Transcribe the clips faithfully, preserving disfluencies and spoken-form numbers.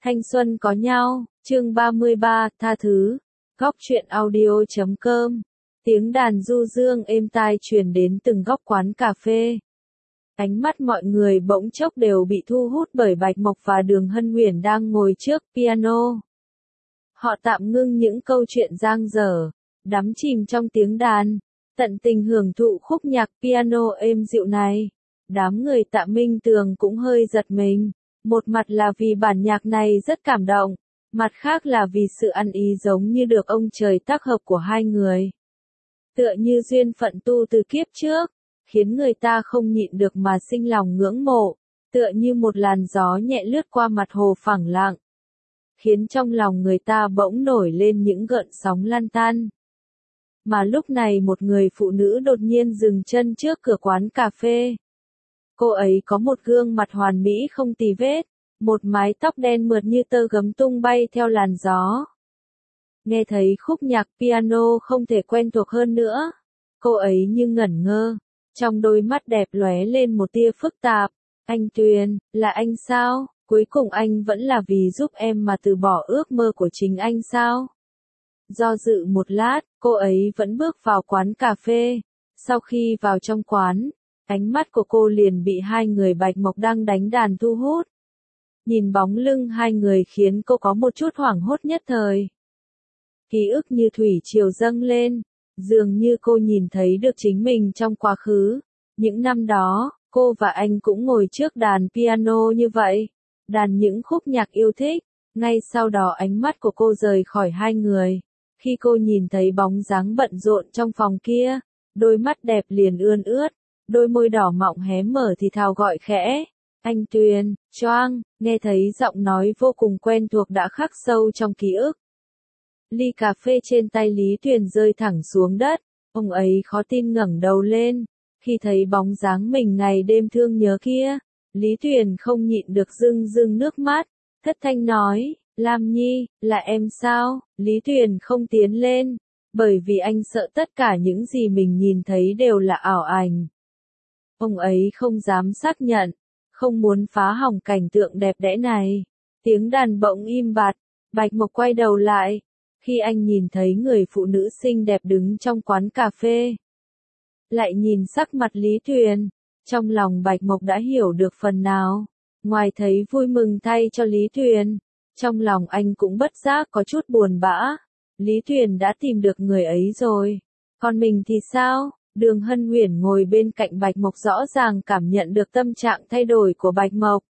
Thanh xuân có nhau, chương ba mươi ba, tha thứ. Góc truyện audio chấm com. Tiếng đàn du dương êm tai truyền đến từng góc quán cà phê. Ánh mắt mọi người bỗng chốc đều bị thu hút bởi Bạch Mộc và Đường Hân Uyển đang ngồi trước piano. Họ tạm ngưng những câu chuyện dang dở, đắm chìm trong tiếng đàn, tận tình hưởng thụ khúc nhạc piano êm dịu này. Đám người Tạ Minh Tường cũng hơi giật mình. Một mặt là vì bản nhạc này rất cảm động, mặt khác là vì sự ăn ý giống như được ông trời tác hợp của hai người. Tựa như duyên phận tu từ kiếp trước, khiến người ta không nhịn được mà sinh lòng ngưỡng mộ, tựa như một làn gió nhẹ lướt qua mặt hồ phẳng lặng, khiến trong lòng người ta bỗng nổi lên những gợn sóng lan tan. Mà lúc này một người phụ nữ đột nhiên dừng chân trước cửa quán cà phê. Cô ấy có một gương mặt hoàn mỹ không tì vết, một mái tóc đen mượt như tơ gấm tung bay theo làn gió. Nghe thấy khúc nhạc piano không thể quen thuộc hơn nữa, cô ấy như ngẩn ngơ, trong đôi mắt đẹp lóe lên một tia phức tạp. Anh Tuyền, là anh sao? Cuối cùng anh vẫn là vì giúp em mà từ bỏ ước mơ của chính anh sao? Do dự một lát, cô ấy vẫn bước vào quán cà phê. Sau khi vào trong quán, ánh mắt của cô liền bị hai người Bạch Mộc đang đánh đàn thu hút. Nhìn bóng lưng hai người khiến cô có một chút hoảng hốt nhất thời. Ký ức như thủy triều dâng lên, dường như cô nhìn thấy được chính mình trong quá khứ. Những năm đó, cô và anh cũng ngồi trước đàn piano như vậy, đàn những khúc nhạc yêu thích. Ngay sau đó ánh mắt của cô rời khỏi hai người. Khi cô nhìn thấy bóng dáng bận rộn trong phòng kia, đôi mắt đẹp liền ươn ướt. Đôi môi đỏ mọng hé mở thì thào gọi khẽ. Anh Tuyền, choang, nghe thấy giọng nói vô cùng quen thuộc đã khắc sâu trong ký ức. Ly cà phê trên tay Lý Tuyền rơi thẳng xuống đất, ông ấy khó tin ngẩng đầu lên. Khi thấy bóng dáng mình ngày đêm thương nhớ kia, Lý Tuyền không nhịn được rưng rưng nước mắt, thất thanh nói, Lam Nhi, là em sao? Lý Tuyền không tiến lên, bởi vì anh sợ tất cả những gì mình nhìn thấy đều là ảo ảnh. Ông ấy không dám xác nhận, không muốn phá hỏng cảnh tượng đẹp đẽ này. Tiếng đàn bỗng im bặt, Bạch Mộc quay đầu lại. Khi anh nhìn thấy người phụ nữ xinh đẹp đứng trong quán cà phê, lại nhìn sắc mặt Lý Tuyền, trong lòng Bạch Mộc đã hiểu được phần nào. Ngoài thấy vui mừng thay cho Lý Tuyền, trong lòng anh cũng bất giác có chút buồn bã. Lý Tuyền đã tìm được người ấy rồi, còn mình thì sao? Đường Hân Uyển ngồi bên cạnh Bạch Mộc rõ ràng cảm nhận được tâm trạng thay đổi của Bạch Mộc.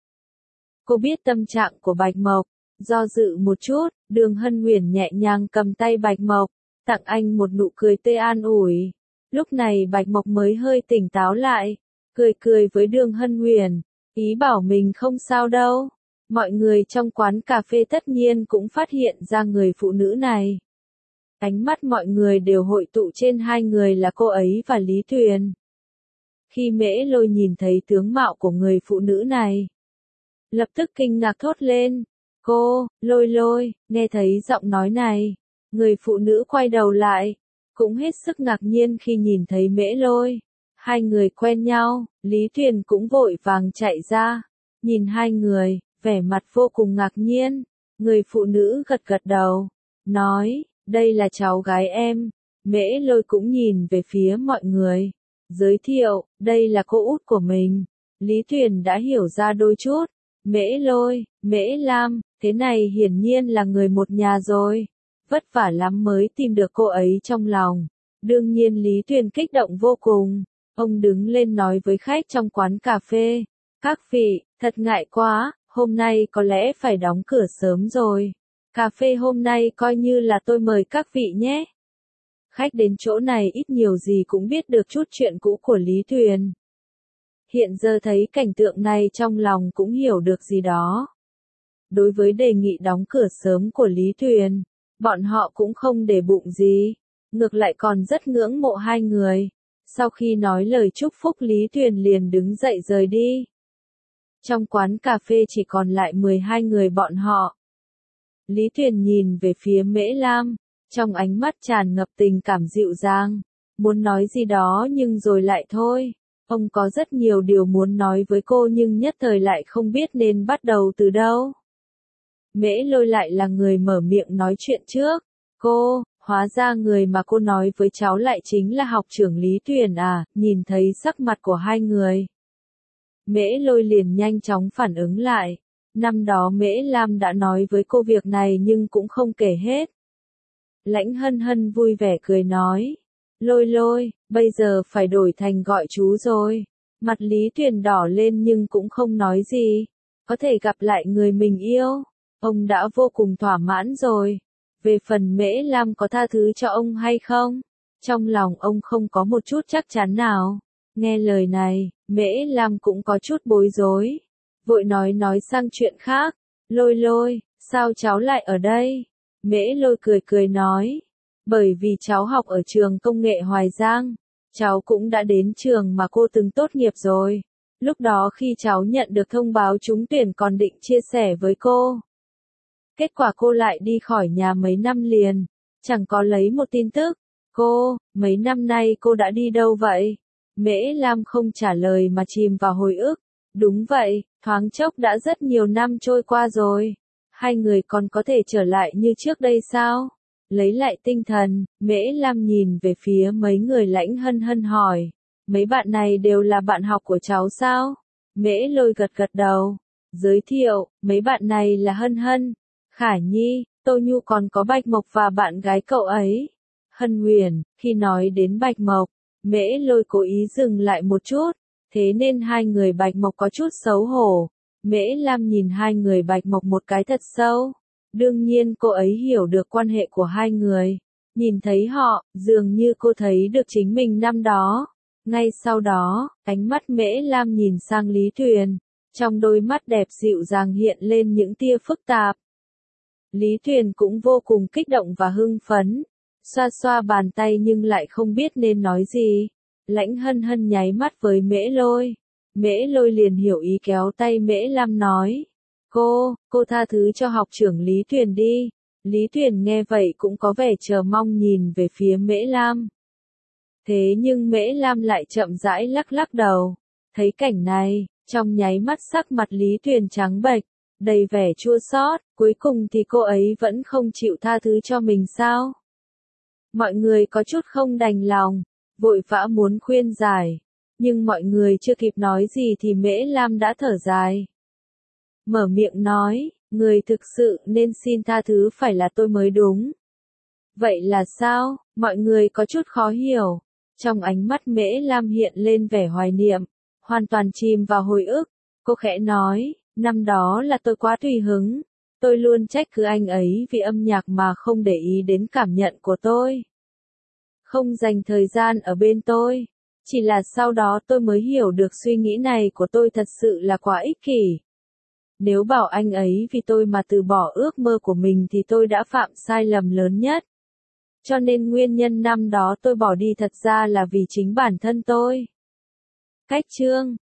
Cô biết tâm trạng của Bạch Mộc, do dự một chút, Đường Hân Uyển nhẹ nhàng cầm tay Bạch Mộc, tặng anh một nụ cười tươi an ủi. Lúc này Bạch Mộc mới hơi tỉnh táo lại, cười cười với Đường Hân Uyển, ý bảo mình không sao đâu. Mọi người trong quán cà phê tất nhiên cũng phát hiện ra người phụ nữ này. Ánh mắt mọi người đều hội tụ trên hai người là cô ấy và Lý Tuyền. Khi Mễ Lôi nhìn thấy tướng mạo của người phụ nữ này, lập tức kinh ngạc thốt lên. Cô, Lôi Lôi, nghe thấy giọng nói này, người phụ nữ quay đầu lại, cũng hết sức ngạc nhiên khi nhìn thấy Mễ Lôi. Hai người quen nhau, Lý Tuyền cũng vội vàng chạy ra, nhìn hai người, vẻ mặt vô cùng ngạc nhiên. Người phụ nữ gật gật đầu, nói, đây là cháu gái em. Mễ Lôi cũng nhìn về phía mọi người, giới thiệu, đây là cô út của mình. Lý Tuyền đã hiểu ra đôi chút. Mễ Lôi, Mễ Lam, thế này hiển nhiên là người một nhà rồi. Vất vả lắm mới tìm được cô ấy trong lòng. Đương nhiên Lý Tuyền kích động vô cùng. Ông đứng lên nói với khách trong quán cà phê. Các vị, thật ngại quá, hôm nay có lẽ phải đóng cửa sớm rồi. Cà phê hôm nay coi như là tôi mời các vị nhé. Khách đến chỗ này ít nhiều gì cũng biết được chút chuyện cũ của Lý Tuyền. Hiện giờ thấy cảnh tượng này trong lòng cũng hiểu được gì đó. Đối với đề nghị đóng cửa sớm của Lý Tuyền, bọn họ cũng không để bụng gì. Ngược lại còn rất ngưỡng mộ hai người. Sau khi nói lời chúc phúc Lý Tuyền liền đứng dậy rời đi. Trong quán cà phê chỉ còn lại mười hai người bọn họ. Lý Tuyền nhìn về phía Mễ Lam, trong ánh mắt tràn ngập tình cảm dịu dàng, muốn nói gì đó nhưng rồi lại thôi. Ông có rất nhiều điều muốn nói với cô nhưng nhất thời lại không biết nên bắt đầu từ đâu. Mễ Lôi lại là người mở miệng nói chuyện trước. Cô, hóa ra người mà cô nói với cháu lại chính là học trưởng Lý Tuyền à, nhìn thấy sắc mặt của hai người. Mễ Lôi liền nhanh chóng phản ứng lại. Năm đó Mễ Lam đã nói với cô việc này nhưng cũng không kể hết. Lãnh Hân Hân vui vẻ cười nói. Lôi Lôi, bây giờ phải đổi thành gọi chú rồi. Mặt Lý Tuyền đỏ lên nhưng cũng không nói gì. Có thể gặp lại người mình yêu. Ông đã vô cùng thỏa mãn rồi. Về phần Mễ Lam có tha thứ cho ông hay không? Trong lòng ông không có một chút chắc chắn nào. Nghe lời này, Mễ Lam cũng có chút bối rối. Vội nói nói sang chuyện khác. Lôi Lôi, sao cháu lại ở đây? Mễ Lôi cười cười nói. Bởi vì cháu học ở trường công nghệ Hoài Giang. Cháu cũng đã đến trường mà cô từng tốt nghiệp rồi. Lúc đó khi cháu nhận được thông báo trúng tuyển còn định chia sẻ với cô. Kết quả cô lại đi khỏi nhà mấy năm liền. Chẳng có lấy một tin tức. Cô, mấy năm nay cô đã đi đâu vậy? Mễ Lam không trả lời mà chìm vào hồi ức. Đúng vậy, thoáng chốc đã rất nhiều năm trôi qua rồi. Hai người còn có thể trở lại như trước đây sao? Lấy lại tinh thần, Mễ Lam nhìn về phía mấy người Lãnh Hân Hân hỏi. Mấy bạn này đều là bạn học của cháu sao? Mễ Lôi gật gật đầu. Giới thiệu, mấy bạn này là Hân Hân, Khả Nhi, Tô Nhu còn có Bạch Mộc và bạn gái cậu ấy. Hân Huyền, khi nói đến Bạch Mộc, Mễ Lôi cố ý dừng lại một chút. Thế nên hai người Bạch Mộc có chút xấu hổ. Mễ Lam nhìn hai người Bạch Mộc một cái thật sâu. Đương nhiên cô ấy hiểu được quan hệ của hai người. Nhìn thấy họ, dường như cô thấy được chính mình năm đó. Ngay sau đó, ánh mắt Mễ Lam nhìn sang Lý Tuyền. Trong đôi mắt đẹp dịu dàng hiện lên những tia phức tạp. Lý Tuyền cũng vô cùng kích động và hưng phấn. Xoa xoa bàn tay nhưng lại không biết nên nói gì. Lãnh Hân Hân nháy mắt với Mễ Lôi. Mễ Lôi liền hiểu ý kéo tay Mễ Lam nói. Cô, cô tha thứ cho học trưởng Lý Tuyền đi. Lý Tuyền nghe vậy cũng có vẻ chờ mong nhìn về phía Mễ Lam. Thế nhưng Mễ Lam lại chậm rãi lắc lắc đầu. Thấy cảnh này, trong nháy mắt sắc mặt Lý Tuyền trắng bệch, đầy vẻ chua xót. Cuối cùng thì cô ấy vẫn không chịu tha thứ cho mình sao? Mọi người có chút không đành lòng, vội vã muốn khuyên giải. Nhưng mọi người chưa kịp nói gì thì Mễ Lam đã thở dài. Mở miệng nói, người thực sự nên xin tha thứ phải là tôi mới đúng. Vậy là sao? Mọi người có chút khó hiểu. Trong ánh mắt Mễ Lam hiện lên vẻ hoài niệm, hoàn toàn chìm vào hồi ức. Cô khẽ nói, năm đó là tôi quá tùy hứng. Tôi luôn trách cứ anh ấy vì âm nhạc mà không để ý đến cảm nhận của tôi. Không dành thời gian ở bên tôi. Chỉ là sau đó tôi mới hiểu được suy nghĩ này của tôi thật sự là quá ích kỷ. Nếu bảo anh ấy vì tôi mà từ bỏ ước mơ của mình thì tôi đã phạm sai lầm lớn nhất. Cho nên nguyên nhân năm đó tôi bỏ đi thật ra là vì chính bản thân tôi. Cách chương